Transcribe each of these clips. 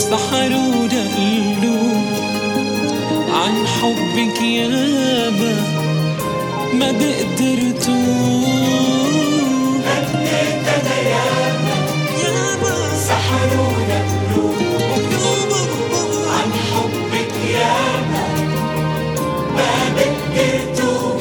سحرونا قلوب عن حبك ياما ما بقدرتوه. غنيت انا ياما سحرونا قلوب عن حبك ياما ما بقدرتوه.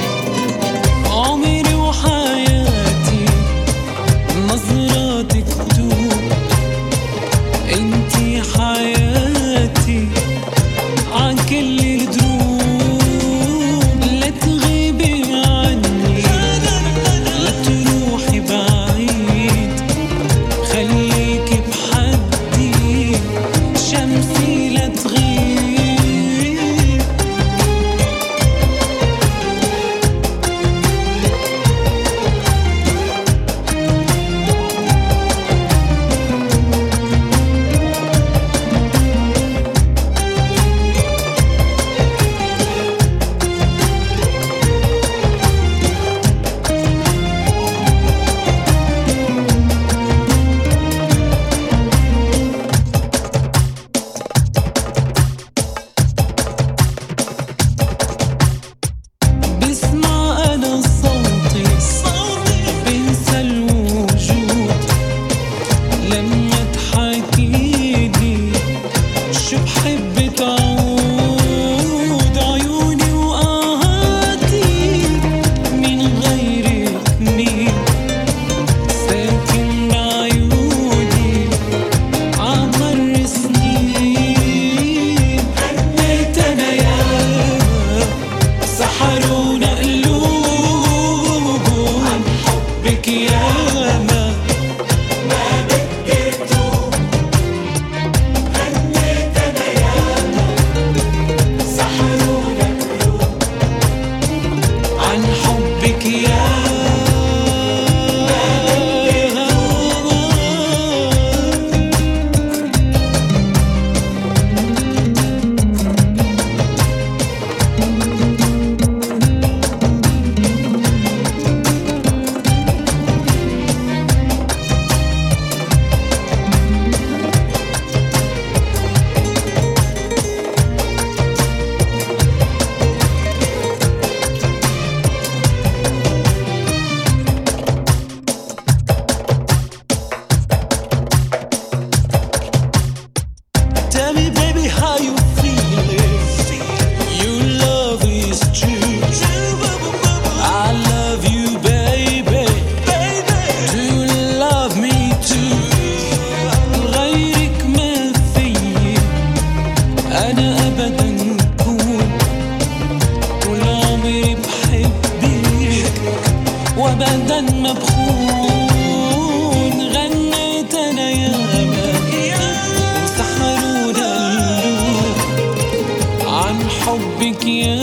عمري وحياتي نظراتك تدوب، انتي حياتي عن كل الدروب. لا تغيبي عني لا تروحي بعيد، خليكي بحدي شمسي لا تغيب. سحرونا قلوب عن حبك ياما ما بقدرتوه. غنيت انا ياما سحرونا قلوب عن حبك ياما. Tell me, baby, how you feeling? Your love is true. I love you, baby. Do you love me too? غيرك ما فيي أنا أبدا كون، طول عمري بحبك وأبدا ما بخون. غنيت أنا ياما سحرونا قلوب عن حبك يا